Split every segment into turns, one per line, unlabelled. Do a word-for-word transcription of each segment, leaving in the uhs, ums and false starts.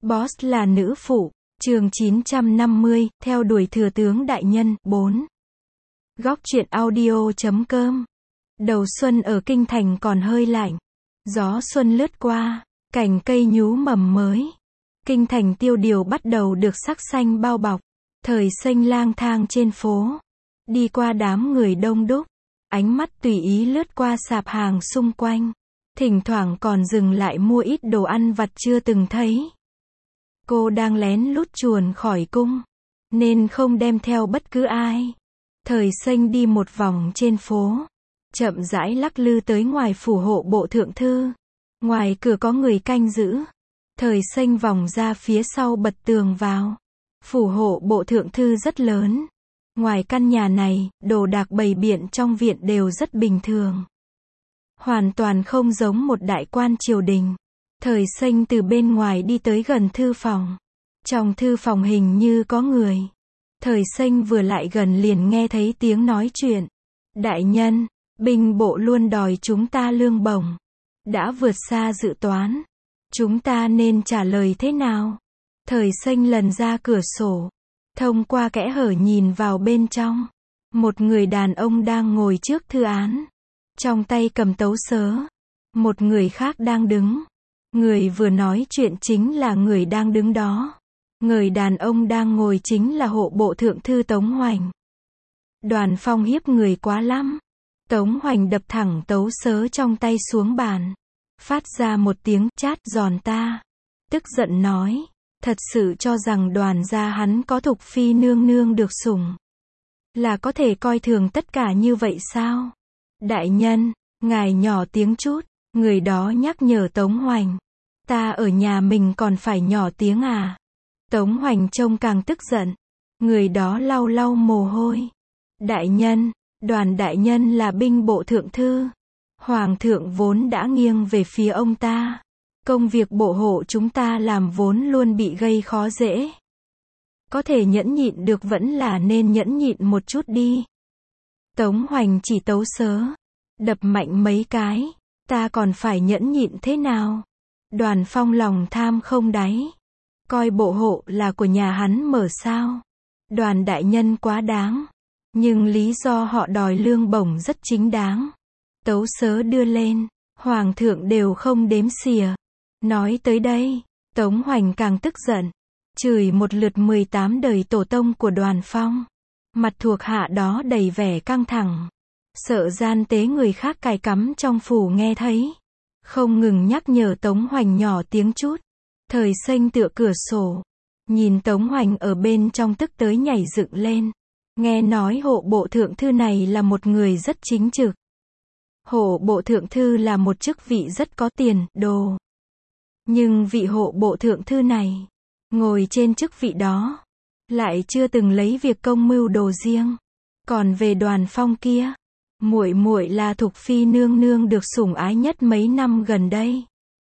Boss là nữ phụ. Chương chín trăm năm mươi, theo đuổi thừa tướng đại nhân, bốn. Góc truyện audio chấm com. Đầu xuân ở kinh thành còn hơi lạnh. Gió xuân lướt qua, cành cây nhú mầm mới. Kinh thành tiêu điều bắt đầu được sắc xanh bao bọc. Thời xanh lang thang trên phố. Đi qua đám người đông đúc. Ánh mắt tùy ý lướt qua sạp hàng xung quanh. Thỉnh thoảng còn dừng lại mua ít đồ ăn vặt chưa từng thấy. Cô đang lén lút chuồn khỏi cung, nên không đem theo bất cứ ai. Thời xanh đi một vòng trên phố, chậm rãi lắc lư tới ngoài phủ hộ bộ thượng thư. Ngoài cửa có người canh giữ. Thời xanh vòng ra phía sau bật tường vào. Phủ hộ bộ thượng thư rất lớn. Ngoài căn nhà này, đồ đạc bày biện trong viện đều rất bình thường. Hoàn toàn không giống một đại quan triều đình. Thời xanh từ bên ngoài đi tới gần thư phòng. Trong thư phòng hình như có người. Thời xanh vừa lại gần liền nghe thấy tiếng nói chuyện. Đại nhân, binh bộ luôn đòi chúng ta lương bổng. Đã vượt xa dự toán. Chúng ta nên trả lời thế nào? Thời xanh lần ra cửa sổ. Thông qua kẽ hở nhìn vào bên trong. Một người đàn ông đang ngồi trước thư án. Trong tay cầm tấu sớ. Một người khác đang đứng. Người vừa nói chuyện chính là người đang đứng đó. Người đàn ông đang ngồi chính là hộ bộ thượng thư Tống Hoành. Đoàn Phong hiếp người quá lắm. Tống Hoành đập thẳng tấu sớ trong tay xuống bàn. Phát ra một tiếng chát giòn ta. Tức giận nói. Thật sự cho rằng đoàn gia hắn có Thục Phi nương nương được sủng. Là có thể coi thường tất cả như vậy sao? Đại nhân, ngài nhỏ tiếng chút. Người đó nhắc nhở Tống Hoành. Ta ở nhà mình còn phải nhỏ tiếng à? Tống Hoành trông càng tức giận. Người đó lau lau mồ hôi. Đại nhân, đoàn đại nhân là binh bộ thượng thư. Hoàng thượng vốn đã nghiêng về phía ông ta. Công việc bộ hộ chúng ta làm vốn luôn bị gây khó dễ. Có thể nhẫn nhịn được vẫn là nên nhẫn nhịn một chút đi. Tống Hoành chỉ tấu sớ. Đập mạnh mấy cái. Ta còn phải nhẫn nhịn thế nào? Đoàn Phong lòng tham không đáy. Coi bộ hộ là của nhà hắn mở sao? Đoàn đại nhân quá đáng. Nhưng lý do họ đòi lương bổng rất chính đáng. Tấu sớ đưa lên. Hoàng thượng đều không đếm xỉa. Nói tới đây, Tống Hoành càng tức giận. Chửi một lượt mười tám đời tổ tông của Đoàn Phong. Mặt thuộc hạ đó đầy vẻ căng thẳng. Sợ gian tế người khác cài cắm trong phủ nghe thấy. Không ngừng nhắc nhở Tống Hoành nhỏ tiếng chút. Thời xanh tựa cửa sổ. Nhìn Tống Hoành ở bên trong tức tới nhảy dựng lên. Nghe nói hộ bộ thượng thư này là một người rất chính trực. Hộ bộ thượng thư là một chức vị rất có tiền, đồ. Nhưng vị hộ bộ thượng thư này, ngồi trên chức vị đó, lại chưa từng lấy việc công mưu đồ riêng. Còn về Đoàn Phong kia, muội muội là Thục Phi nương nương được sủng ái nhất mấy năm gần đây.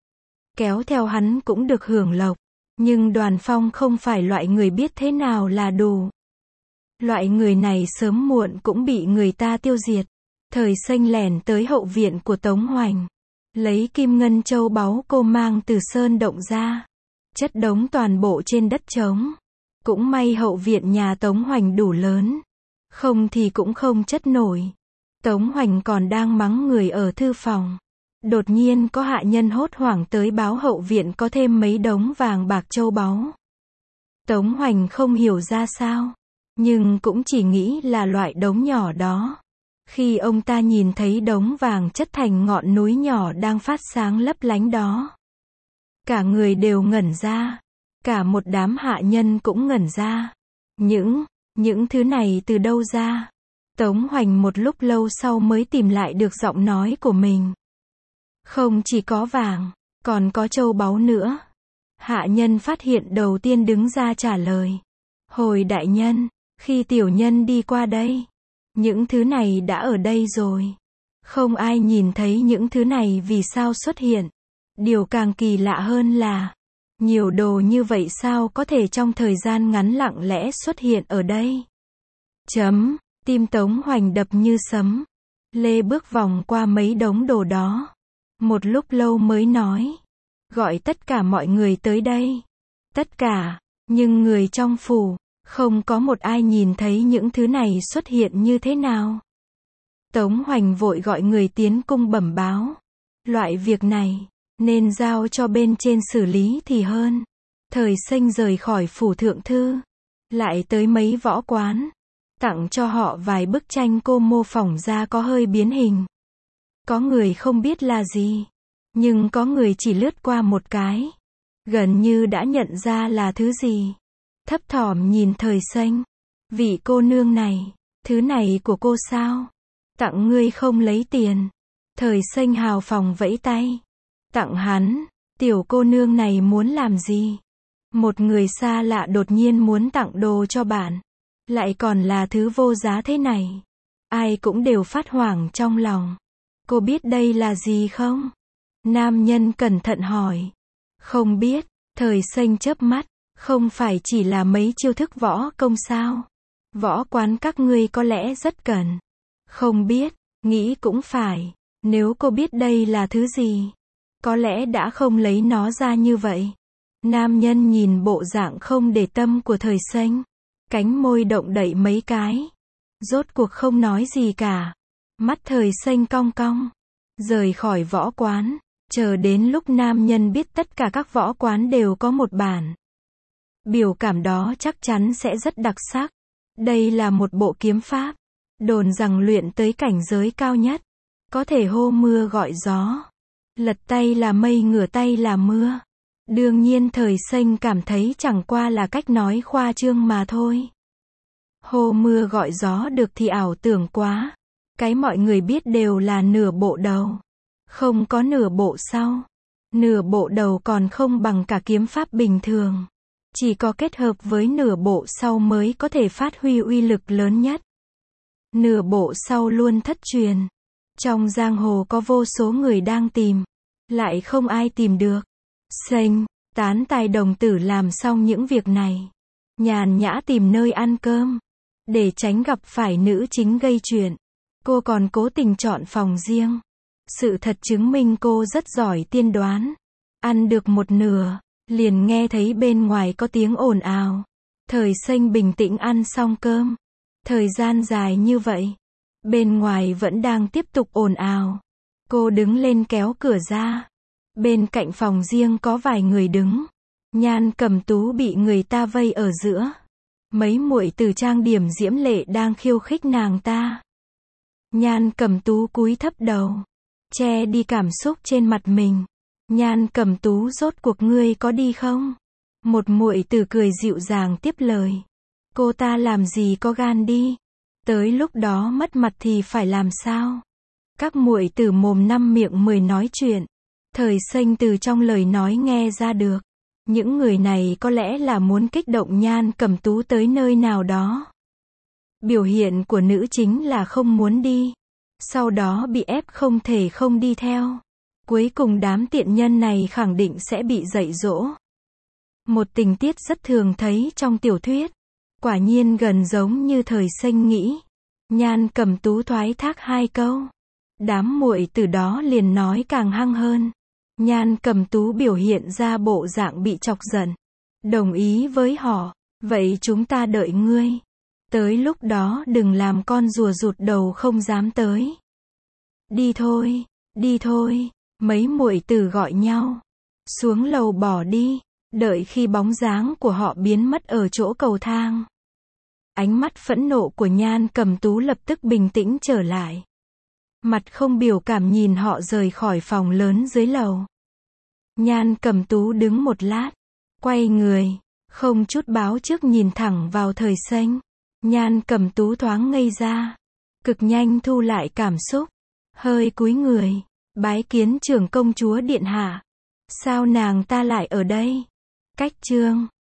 Kéo theo hắn cũng được hưởng lộc. Nhưng Đoàn Phong không phải loại người biết thế nào là đủ. Loại người này sớm muộn cũng bị người ta tiêu diệt. Thời xanh lẻn tới hậu viện của Tống Hoành. Lấy kim ngân châu báu cô mang từ sơn động ra. Chất đống toàn bộ trên đất trống. Cũng may hậu viện nhà Tống Hoành đủ lớn. Không thì cũng không chất nổi. Tống Hoành còn đang mắng người ở thư phòng. Đột nhiên có hạ nhân hốt hoảng tới báo hậu viện có thêm mấy đống vàng bạc châu báu. Tống Hoành không hiểu ra sao. Nhưng cũng chỉ nghĩ là loại đống nhỏ đó. Khi ông ta nhìn thấy đống vàng chất thành ngọn núi nhỏ đang phát sáng lấp lánh đó. Cả người đều ngẩn ra. Cả một đám hạ nhân cũng ngẩn ra. Những, những thứ này từ đâu ra? Tống Hoành một lúc lâu sau mới tìm lại được giọng nói của mình. Không chỉ có vàng, còn có châu báu nữa. Hạ nhân phát hiện đầu tiên đứng ra trả lời. Hồi đại nhân, khi tiểu nhân đi qua đây, những thứ này đã ở đây rồi. Không ai nhìn thấy những thứ này vì sao xuất hiện. Điều càng kỳ lạ hơn là, nhiều đồ như vậy sao có thể trong thời gian ngắn lặng lẽ xuất hiện ở đây. Chấm, tim Tống Hoành đập như sấm. Lê bước vòng qua mấy đống đồ đó. Một lúc lâu mới nói. Gọi tất cả mọi người tới đây. tất cả, nhưng người trong phủ, không có một ai nhìn thấy những thứ này xuất hiện như thế nào. Tống Hoành vội gọi người tiến cung bẩm báo. Loại việc này, nên giao cho bên trên xử lý thì hơn. Thời Xanh rời khỏi phủ thượng thư, lại tới mấy võ quán, tặng cho họ vài bức tranh cô mô phỏng ra có hơi biến hình. Có người không biết là gì, nhưng có người chỉ lướt qua một cái, gần như đã nhận ra là thứ gì. Thấp thỏm nhìn Thời Xanh. Vị cô nương này, thứ này của cô sao? Tặng ngươi không lấy tiền. Thời Xanh hào phóng vẫy tay. Tặng hắn, tiểu cô nương này muốn làm gì? Một người xa lạ đột nhiên muốn tặng đồ cho bạn, lại còn là thứ vô giá thế này. Ai cũng đều phát hoảng trong lòng. Cô biết đây là gì không? Nam nhân cẩn thận hỏi. Không biết. Thời Xanh chớp mắt. Không phải chỉ là mấy chiêu thức võ công sao? Võ quán các ngươi có lẽ rất cần. Không biết, nghĩ cũng phải. Nếu cô biết đây là thứ gì, có lẽ đã không lấy nó ra như vậy. Nam nhân nhìn bộ dạng không để tâm của Thời Xanh, cánh môi động đậy mấy cái. Rốt cuộc không nói gì cả. Mắt Thời Xanh cong cong, rời khỏi võ quán, chờ đến lúc nam nhân biết tất cả các võ quán đều có một bản. Biểu cảm đó chắc chắn sẽ rất đặc sắc. Đây là một bộ kiếm pháp, đồn rằng luyện tới cảnh giới cao nhất, có thể hô mưa gọi gió, lật tay là mây ngửa tay là mưa. Đương nhiên Thời Xanh cảm thấy chẳng qua là cách nói khoa trương mà thôi. Hô mưa gọi gió được thì ảo tưởng quá. Cái mọi người biết đều là nửa bộ đầu, không có nửa bộ sau. Nửa bộ đầu còn không bằng cả kiếm pháp bình thường. Chỉ có kết hợp với nửa bộ sau mới có thể phát huy uy lực lớn nhất. Nửa bộ sau luôn thất truyền. Trong giang hồ có vô số người đang tìm, lại không ai tìm được. Xanh, tán tài đồng tử làm xong những việc này, nhàn nhã tìm nơi ăn cơm, để tránh gặp phải nữ chính gây chuyện. Cô còn cố tình chọn phòng riêng. Sự thật chứng minh cô rất giỏi tiên đoán. Ăn được một nửa, liền nghe thấy bên ngoài có tiếng ồn ào. Thời Xanh bình tĩnh ăn xong cơm. Thời gian dài như vậy, bên ngoài vẫn đang tiếp tục ồn ào. Cô đứng lên kéo cửa ra. Bên cạnh phòng riêng có vài người đứng. Nhan Cẩm Tú bị người ta vây ở giữa. Mấy muội từ trang điểm diễm lệ đang khiêu khích nàng ta. Nhan Cẩm Tú cúi thấp đầu, che đi cảm xúc trên mặt mình. Nhan Cẩm Tú, rốt cuộc ngươi có đi không? Một muội tử cười dịu dàng tiếp lời. Cô ta làm gì có gan đi? Tới lúc đó mất mặt thì phải làm sao? Các muội tử mồm năm miệng mười nói chuyện. Thời Xanh từ trong lời nói nghe ra được. Những người này có lẽ là muốn kích động Nhan Cẩm Tú tới nơi nào đó. Biểu hiện của nữ chính là không muốn đi, sau đó bị ép không thể không đi theo. Cuối cùng đám tiện nhân này khẳng định sẽ bị dạy dỗ. Một tình tiết rất thường thấy trong tiểu thuyết. Quả nhiên gần giống như Thời Xanh nghĩ. Nhan Cẩm Tú thoái thác hai câu. Đám muội từ đó liền nói càng hăng hơn. Nhan Cẩm Tú biểu hiện ra bộ dạng bị chọc giận. Đồng ý với họ. Vậy chúng ta đợi ngươi. Tới lúc đó đừng làm con rùa rụt đầu không dám tới. Đi thôi, đi thôi. Mấy muội tử gọi nhau. Xuống lầu bỏ đi. Đợi khi bóng dáng của họ biến mất ở chỗ cầu thang. Ánh mắt phẫn nộ của Nhan Cẩm Tú lập tức bình tĩnh trở lại. Mặt không biểu cảm nhìn họ rời khỏi phòng lớn dưới lầu. Nhan Cẩm Tú đứng một lát, quay người, không chút báo trước nhìn thẳng vào Thời Xanh. Nhan Cẩm Tú thoáng ngây ra, cực nhanh thu lại cảm xúc, hơi cúi người, bái kiến trưởng công chúa điện hạ. Sao nàng ta lại ở đây? Cách chương